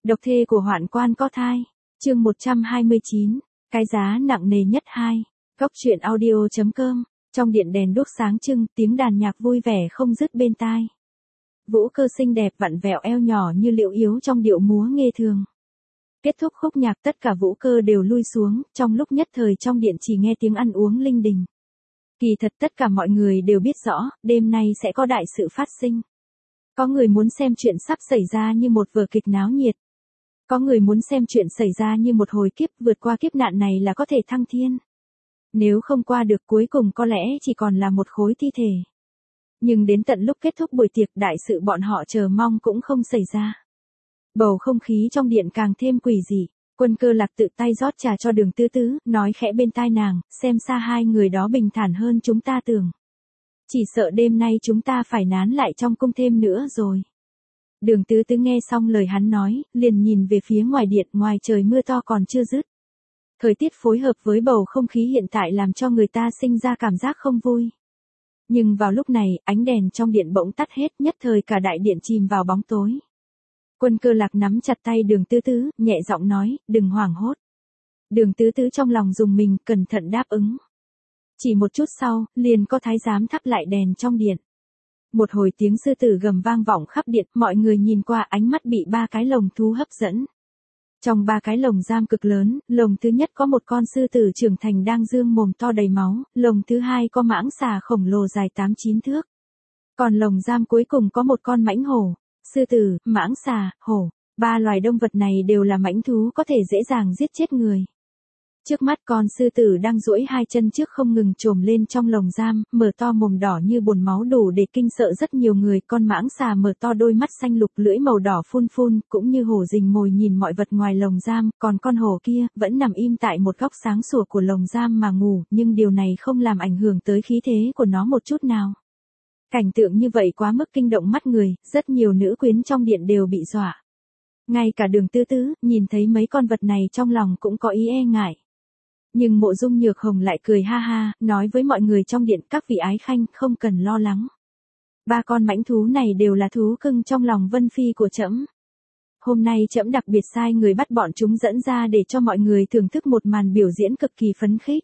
Độc thê của hoạn quan có thai. Chương 129. Cái giá nặng nề nhất 2. Góc truyện audio.com. Trong điện đèn đuốc sáng trưng, tiếng đàn nhạc vui vẻ không dứt bên tai. Vũ Cơ xinh đẹp vặn vẹo eo nhỏ như liễu yếu trong điệu múa nghê thường. Kết thúc khúc nhạc tất cả Vũ Cơ đều lui xuống, trong lúc nhất thời trong điện chỉ nghe tiếng ăn uống linh đình. Kỳ thật tất cả mọi người đều biết rõ, đêm nay sẽ có đại sự phát sinh. Có người muốn xem chuyện sắp xảy ra như một vở kịch náo nhiệt. Có người muốn xem chuyện xảy ra như một hồi kiếp, vượt qua kiếp nạn này là có thể thăng thiên. Nếu không qua được cuối cùng có lẽ chỉ còn là một khối thi thể. Nhưng đến tận lúc kết thúc buổi tiệc đại sự bọn họ chờ mong cũng không xảy ra. Bầu không khí trong điện càng thêm quỷ dị. Quân Cơ Lạc tự tay rót trà cho Đường Tứ Tứ, nói khẽ bên tai nàng, xem xa hai người đó bình thản hơn chúng ta tưởng. Chỉ sợ đêm nay chúng ta phải nán lại trong cung thêm nữa rồi. Đường Tứ Tứ nghe xong lời hắn nói, liền nhìn về phía ngoài điện, ngoài trời mưa to còn chưa dứt. Thời tiết phối hợp với bầu không khí hiện tại làm cho người ta sinh ra cảm giác không vui. Nhưng vào lúc này, ánh đèn trong điện bỗng tắt hết, nhất thời cả đại điện chìm vào bóng tối. Quân Cơ Lạc nắm chặt tay Đường Tứ Tứ, nhẹ giọng nói, đừng hoảng hốt. Đường Tứ Tứ trong lòng dùng mình, cẩn thận đáp ứng. Chỉ một chút sau, liền có thái giám thắp lại đèn trong điện. Một hồi tiếng sư tử gầm vang vọng khắp điện, mọi người nhìn qua ánh mắt bị ba cái lồng thú hấp dẫn. Trong ba cái lồng giam cực lớn, lồng thứ nhất có một con sư tử trưởng thành đang dương mồm to đầy máu, lồng thứ hai có mãng xà khổng lồ dài 8-9 thước. Còn lồng giam cuối cùng có một con mãnh hổ. Sư tử, mãng xà, hổ, ba loài động vật này đều là mãnh thú có thể dễ dàng giết chết người. Trước mắt con sư tử đang duỗi hai chân trước không ngừng trồm lên trong lồng giam, mở to mồm đỏ như bồn máu đủ để kinh sợ rất nhiều người. Con mãng xà mở to đôi mắt xanh lục, lưỡi màu đỏ phun phun, cũng như hổ rình mồi nhìn mọi vật ngoài lồng giam. Còn con hổ kia, vẫn nằm im tại một góc sáng sủa của lồng giam mà ngủ, nhưng điều này không làm ảnh hưởng tới khí thế của nó một chút nào. Cảnh tượng như vậy quá mức kinh động mắt người, rất nhiều nữ quyến trong điện đều bị dọa. Ngay cả Đường Tứ Tứ, nhìn thấy mấy con vật này trong lòng cũng có ý e ngại. Nhưng Mộ Dung Nhược Hồng lại cười ha ha, nói với mọi người trong điện, các vị ái khanh không cần lo lắng. Ba con mãnh thú này đều là thú cưng trong lòng Vân Phi của trẫm. Hôm nay trẫm đặc biệt sai người bắt bọn chúng dẫn ra để cho mọi người thưởng thức một màn biểu diễn cực kỳ phấn khích.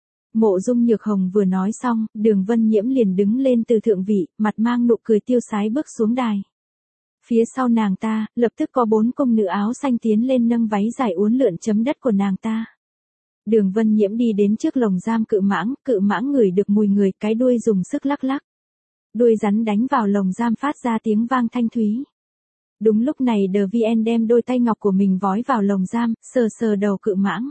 Mộ Dung Nhược Hồng vừa nói xong, Đường Vân Nhiễm liền đứng lên từ thượng vị, mặt mang nụ cười tiêu sái bước xuống đài. Phía sau nàng ta, lập tức có 4 công nữ áo xanh tiến lên nâng váy dài uốn lượn chấm đất của nàng ta. Đường Vân Nhiễm đi đến trước lồng giam cự mãng ngửi được mùi người, cái đuôi dùng sức lắc lắc. Đuôi rắn đánh vào lồng giam phát ra tiếng vang thanh thúy. Đúng lúc này DVN đem đôi tay ngọc của mình vói vào lồng giam, sờ sờ đầu cự mãng.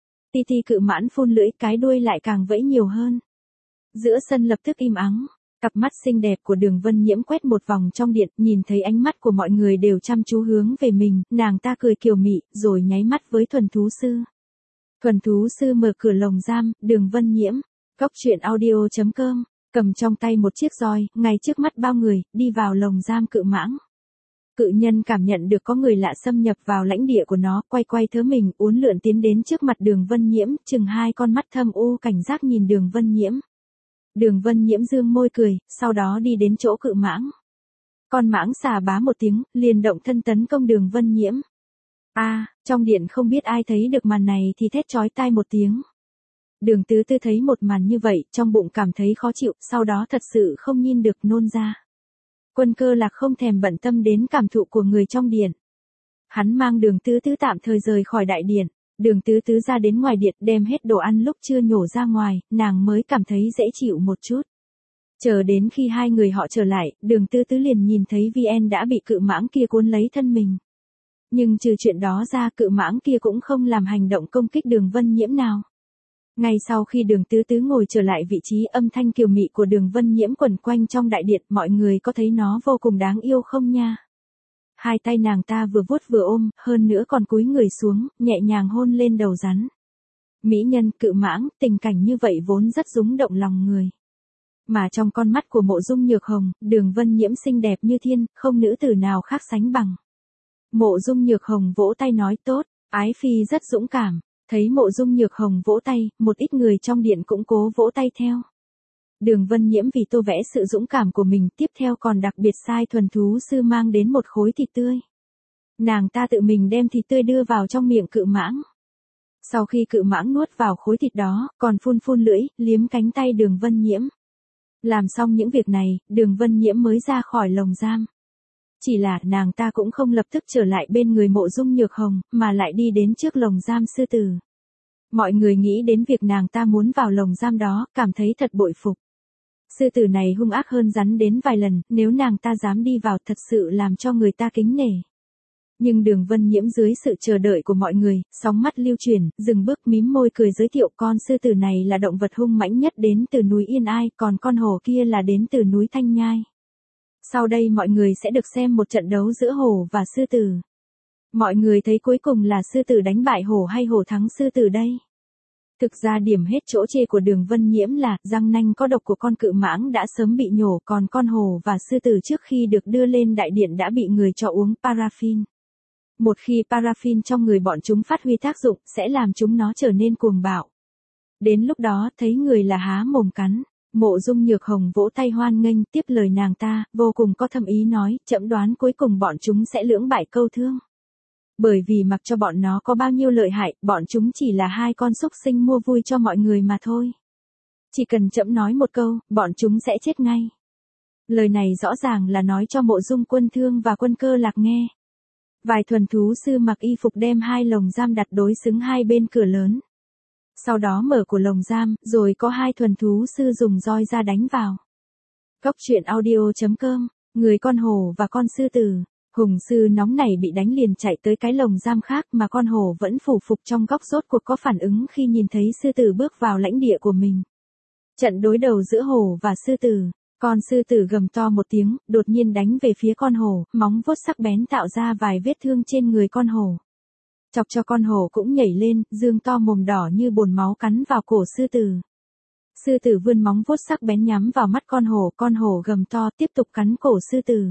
Ti cự mãn phun lưỡi, cái đuôi lại càng vẫy nhiều hơn. Giữa sân lập tức im ắng, cặp mắt xinh đẹp của Đường Vân Nhiễm quét một vòng trong điện, nhìn thấy ánh mắt của mọi người đều chăm chú hướng về mình, nàng ta cười kiều mị, rồi nháy mắt với thuần thú sư. Thuần thú sư mở cửa lồng giam, Đường Vân Nhiễm, góc truyện audio.com, cầm trong tay một chiếc roi, ngay trước mắt bao người, đi vào lồng giam cự mãng. Cự nhân cảm nhận được có người lạ xâm nhập vào lãnh địa của nó, quay thớ mình, uốn lượn tiến đến trước mặt Đường Vân Nhiễm, chừng hai con mắt thâm u cảnh giác nhìn Đường Vân Nhiễm. Đường Vân Nhiễm dương môi cười, sau đó đi đến chỗ cự mãng. Con mãng xà bá một tiếng, liền động thân tấn công Đường Vân Nhiễm. Trong điện không biết ai thấy được màn này thì thét chói tai một tiếng. Đường Tứ Tứ thấy một màn như vậy, trong bụng cảm thấy khó chịu, sau đó thật sự không nhìn được nôn ra. Quân Cơ Lạc không thèm bận tâm đến cảm thụ của người trong điện. Hắn mang Đường Tứ Tứ tạm thời rời khỏi đại điện. Đường Tứ Tứ ra đến ngoài điện đem hết đồ ăn lúc chưa nhổ ra ngoài, nàng mới cảm thấy dễ chịu một chút. Chờ đến khi hai người họ trở lại, Đường Tứ Tứ liền nhìn thấy VN đã bị cự mãng kia cuốn lấy thân mình. Nhưng trừ chuyện đó ra, cự mãng kia cũng không làm hành động công kích Đường Vân Nhiễm nào. Ngay sau khi Đường Tứ Tứ ngồi trở lại vị trí, âm thanh kiều mị của Đường Vân Nhiễm quẩn quanh trong đại điện, mọi người có thấy nó vô cùng đáng yêu không nha? Hai tay nàng ta vừa vuốt vừa ôm, hơn nữa còn cúi người xuống, nhẹ nhàng hôn lên đầu rắn. Mỹ nhân, cự mãng, tình cảnh như vậy vốn rất rung động lòng người. Mà trong con mắt của Mộ Dung Nhược Hồng, Đường Vân Nhiễm xinh đẹp như thiên, không nữ tử nào khác sánh bằng. Mộ Dung Nhược Hồng vỗ tay nói tốt, ái phi rất dũng cảm. Thấy Mộ Dung Nhược Hồng vỗ tay, một ít người trong điện cũng cố vỗ tay theo. Đường Vân Nhiễm vì tô vẽ sự dũng cảm của mình, tiếp theo còn đặc biệt sai thuần thú sư mang đến một khối thịt tươi. Nàng ta tự mình đem thịt tươi đưa vào trong miệng cự mãng. Sau khi cự mãng nuốt vào khối thịt đó, còn phun phun lưỡi, liếm cánh tay Đường Vân Nhiễm. Làm xong những việc này, Đường Vân Nhiễm mới ra khỏi lồng giam. Chỉ là nàng ta cũng không lập tức trở lại bên người Mộ Dung Nhược Hồng, mà lại đi đến trước lồng giam sư tử. Mọi người nghĩ đến việc nàng ta muốn vào lồng giam đó, cảm thấy thật bội phục. Sư tử này hung ác hơn rắn đến vài lần, nếu nàng ta dám đi vào thật sự làm cho người ta kính nể. Nhưng Đường Vân Nhiễm dưới sự chờ đợi của mọi người, sóng mắt lưu chuyển, dừng bước mím môi cười giới thiệu con sư tử này là động vật hung mãnh nhất đến từ núi Yên Ai, còn con hổ kia là đến từ núi Thanh Nhai. Sau đây mọi người sẽ được xem một trận đấu giữa hổ và sư tử. Mọi người thấy cuối cùng là sư tử đánh bại hổ hay hổ thắng sư tử đây? Thực ra điểm hết chỗ chê của Đường Vân Nhiễm là răng nanh có độc của con cự mãng đã sớm bị nhổ, còn con hổ và sư tử trước khi được đưa lên đại điện đã bị người cho uống paraffin. Một khi paraffin trong người bọn chúng phát huy tác dụng sẽ làm chúng nó trở nên cuồng bạo. Đến lúc đó thấy người là há mồm cắn. Mộ Dung Nhược Hồng vỗ tay hoan nghênh tiếp lời nàng ta, vô cùng có thâm ý nói, trẫm đoán cuối cùng bọn chúng sẽ lưỡng bại câu thương. Bởi vì mặc cho bọn nó có bao nhiêu lợi hại, bọn chúng chỉ là hai con súc sinh mua vui cho mọi người mà thôi. Chỉ cần trẫm nói một câu, bọn chúng sẽ chết ngay. Lời này rõ ràng là nói cho Mộ Dung Quân Thương và Quân Cơ Lạc nghe. Vài thuần thú sư mặc y phục đem hai lồng giam đặt đối xứng hai bên cửa lớn. Sau đó mở của lồng giam, rồi có hai thuần thú sư dùng roi ra đánh vào. Góc truyện audio.com, người con hổ và con sư tử. Hùng sư nóng nảy bị đánh liền chạy tới cái lồng giam khác mà con hổ vẫn phủ phục trong góc rốt cuộc có phản ứng khi nhìn thấy sư tử bước vào lãnh địa của mình. Trận đối đầu giữa hổ và sư tử. Con sư tử gầm to một tiếng, đột nhiên đánh về phía con hổ, móng vuốt sắc bén tạo ra vài vết thương trên người con hổ. Chọc cho con hổ cũng nhảy lên, dương to mồm đỏ như bồn máu cắn vào cổ sư tử. Sư tử vươn móng vuốt sắc bén nhắm vào mắt con hổ gầm to tiếp tục cắn cổ sư tử.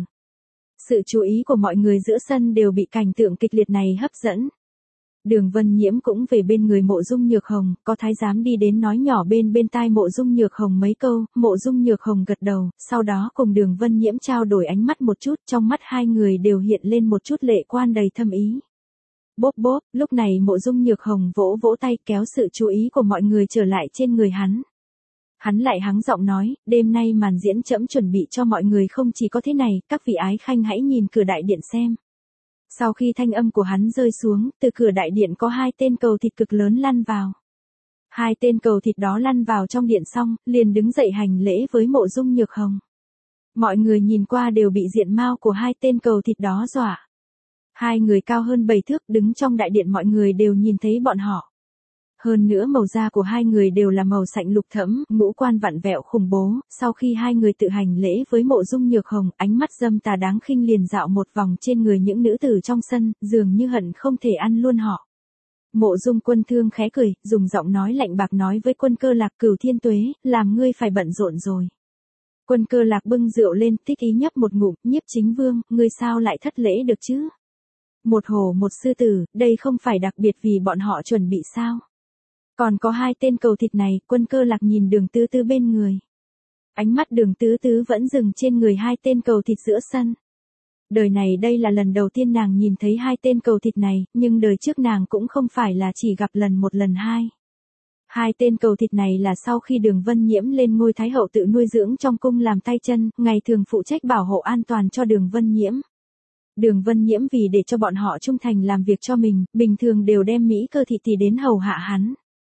Sự chú ý của mọi người giữa sân đều bị cảnh tượng kịch liệt này hấp dẫn. Đường Vân Nhiễm cũng về bên người Mộ Dung Nhược Hồng, có thái giám đi đến nói nhỏ bên tai Mộ Dung Nhược Hồng mấy câu, Mộ Dung Nhược Hồng gật đầu, sau đó cùng Đường Vân Nhiễm trao đổi ánh mắt một chút, trong mắt hai người đều hiện lên một chút lệ quan đầy thâm ý. Bốp bốp, lúc này Mộ Dung Nhược Hồng vỗ vỗ tay kéo sự chú ý của mọi người trở lại trên người hắn. Hắn lại hắng giọng nói, đêm nay màn diễn trẫm chuẩn bị cho mọi người không chỉ có thế này, các vị ái khanh hãy nhìn cửa đại điện xem. Sau khi thanh âm của hắn rơi xuống, từ cửa đại điện có hai tên cầu thịt cực lớn lăn vào. Hai tên cầu thịt đó lăn vào trong điện xong, liền đứng dậy hành lễ với Mộ Dung Nhược Hồng. Mọi người nhìn qua đều bị diện mạo của hai tên cầu thịt đó dọa. Hai người cao hơn 7 thước đứng trong đại điện mọi người đều nhìn thấy bọn họ. Hơn nữa màu da của hai người đều là màu sạnh lục thẫm, ngũ quan vặn vẹo khủng bố, sau khi hai người tự hành lễ với Mộ Dung Nhược Hồng, ánh mắt dâm tà đáng khinh liền dạo một vòng trên người những nữ tử trong sân, dường như hận không thể ăn luôn họ. Mộ Dung Quân Thương khẽ cười, dùng giọng nói lạnh bạc nói với Quân Cơ Lạc Cửu Thiên Tuế, làm ngươi phải bận rộn rồi. Quân Cơ Lạc bưng rượu lên, thích ý nhấp một ngụm, Nhiếp Chính Vương, ngươi sao lại thất lễ được chứ? Một hổ một sư tử, đây không phải đặc biệt vì bọn họ chuẩn bị sao? Còn có hai tên cầu thịt này, Quân Cơ Lạc nhìn Đường Tứ Tứ bên người. Ánh mắt Đường Tứ Tứ vẫn dừng trên người hai tên cầu thịt giữa sân. Đời này đây là lần đầu tiên nàng nhìn thấy hai tên cầu thịt này, nhưng đời trước nàng cũng không phải là chỉ gặp lần một lần hai. Hai tên cầu thịt này là sau khi Đường Vân Nhiễm lên ngôi Thái Hậu tự nuôi dưỡng trong cung làm tay chân, ngày thường phụ trách bảo hộ an toàn cho Đường Vân Nhiễm. Đường Vân Nhiễm vì để cho bọn họ trung thành làm việc cho mình, bình thường đều đem Mỹ Cơ Thị Tỷ đến hầu hạ hắn.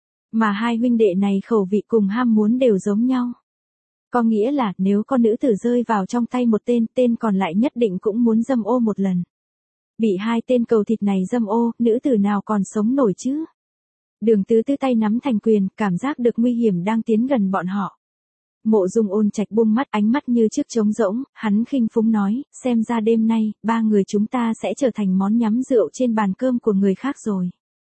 Mà hai huynh đệ này khẩu vị cùng ham muốn đều giống nhau. Có nghĩa là nếu con nữ tử rơi vào trong tay một tên còn lại nhất định cũng muốn dâm ô một lần. Bị hai tên cầu thịt này dâm ô, nữ tử nào còn sống nổi chứ? Đường Tứ Tứ tay nắm thành quyền, cảm giác được nguy hiểm đang tiến gần bọn họ. Mộ Dung Ôn Trạch buông mắt, ánh mắt như chiếc trống rỗng, hắn khinh phúng nói, xem ra đêm nay, ba người chúng ta sẽ trở thành món nhắm rượu trên bàn cơm của người khác rồi.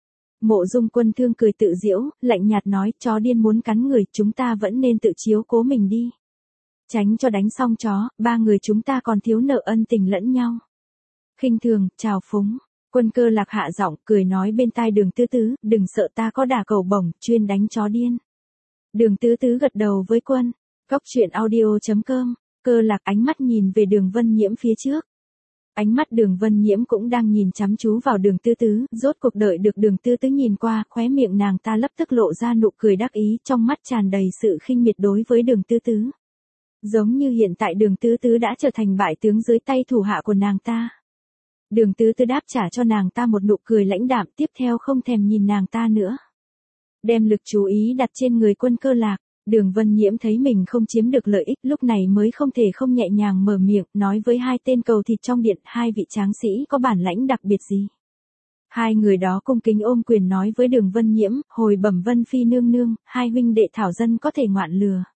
Mộ Dung Quân Thương cười tự giễu, lạnh nhạt nói, chó điên muốn cắn người, chúng ta vẫn nên tự chiếu cố mình đi. Tránh cho đánh xong chó, ba người chúng ta còn thiếu nợ ân tình lẫn nhau. Khinh thường, trào phúng. Quân Cơ Lạc hạ giọng, cười nói bên tai Đường Tứ Tứ, đừng sợ ta có đả cầu bổng, chuyên đánh chó điên. Đường Tứ Tứ gật đầu với quân. Góc truyện audio.com, Cơ Lạc ánh mắt nhìn về Đường Vân Nhiễm phía trước. Ánh mắt Đường Vân Nhiễm cũng đang nhìn chăm chú vào Đường Tư Tứ, rốt cuộc đợi được Đường Tư Tứ nhìn qua, khóe miệng nàng ta lập tức lộ ra nụ cười đắc ý, trong mắt tràn đầy sự khinh miệt đối với Đường Tư Tứ. Giống như hiện tại Đường Tư Tứ đã trở thành bại tướng dưới tay thủ hạ của nàng ta. Đường Tư Tứ đáp trả cho nàng ta một nụ cười lãnh đạm, tiếp theo không thèm nhìn nàng ta nữa. Đem lực chú ý đặt trên người Quân Cơ Lạc, Đường Vân Nhiễm thấy mình không chiếm được lợi ích, lúc này mới không thể không nhẹ nhàng mở miệng, nói với hai tên cầu thịt trong điện, hai vị tráng sĩ có bản lãnh đặc biệt gì. Hai người đó cung kính ôm quyền nói với Đường Vân Nhiễm, hồi bẩm Vân Phi nương nương, hai huynh đệ thảo dân có thể ngoạn lừa.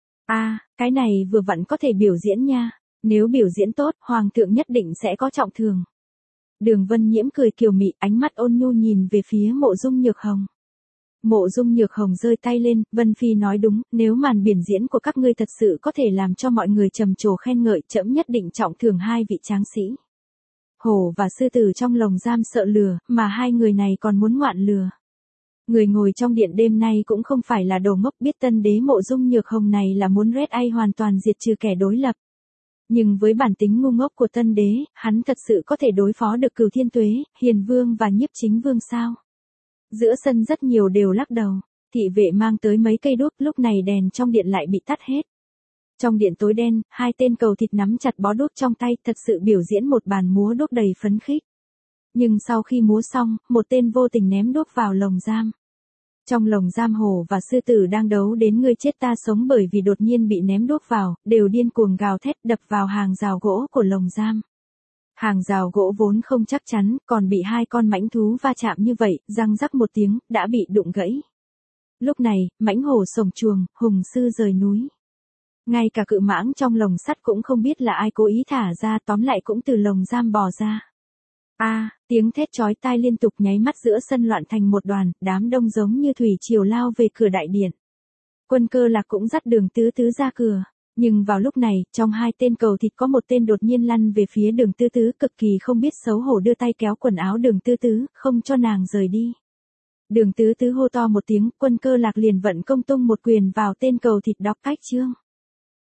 Cái này vừa vặn có thể biểu diễn nha, nếu biểu diễn tốt, hoàng thượng nhất định sẽ có trọng thưởng. Đường Vân Nhiễm cười kiều mị, ánh mắt ôn nhu nhìn về phía Mộ Dung Nhược Hồng. Mộ Dung Nhược Hồng giơ tay lên, Vân Phi nói đúng, nếu màn biểu diễn của các ngươi thật sự có thể làm cho mọi người trầm trồ khen ngợi, trẫm nhất định trọng thưởng hai vị tráng sĩ. Hổ và sư tử trong lồng giam sợ lừa, mà hai người này còn muốn ngoạn lừa. Người ngồi trong điện đêm nay cũng không phải là đồ ngốc, biết tân đế Mộ Dung Nhược Hồng này là muốn Red A hoàn toàn diệt trừ kẻ đối lập. Nhưng với bản tính ngu ngốc của tân đế, hắn thật sự có thể đối phó được Cửu Thiên Tuế, Hiền Vương và Nhiếp Chính Vương sao? Giữa sân rất nhiều đều lắc đầu, thị vệ mang tới mấy cây đuốc, lúc này đèn trong điện lại bị tắt hết. Trong điện tối đen, hai tên cầu thịt nắm chặt bó đuốc trong tay, thật sự biểu diễn một bàn múa đuốc đầy phấn khích. Nhưng sau khi múa xong, một tên vô tình ném đuốc vào lồng giam. Trong lồng giam hổ và sư tử đang đấu đến ngươi chết ta sống bởi vì đột nhiên bị ném đuốc vào, đều điên cuồng gào thét đập vào hàng rào gỗ của lồng giam. Hàng rào gỗ vốn không chắc chắn, còn bị hai con mãnh thú va chạm như vậy, răng rắc một tiếng, đã bị đụng gãy. Lúc này, mãnh hổ sổng chuồng, hùng sư rời núi. Ngay cả cự mãng trong lồng sắt cũng không biết là ai cố ý thả ra, tóm lại cũng từ lồng giam bò ra. Tiếng thét chói tai liên tục nháy mắt giữa sân loạn thành một đoàn, đám đông giống như thủy triều lao về cửa đại điện. Quân Cơ Lạc cũng dắt Đường Tư Tứ ra cửa. Nhưng vào lúc này, trong hai tên cầu thịt có một tên đột nhiên lăn về phía Đường Tư Tứ, cực kỳ không biết xấu hổ đưa tay kéo quần áo Đường Tư Tứ, không cho nàng rời đi. Đường Tư Tứ hô to một tiếng, Quân Cơ Lạc liền vận công tung một quyền vào tên cầu thịt đọc cách chương.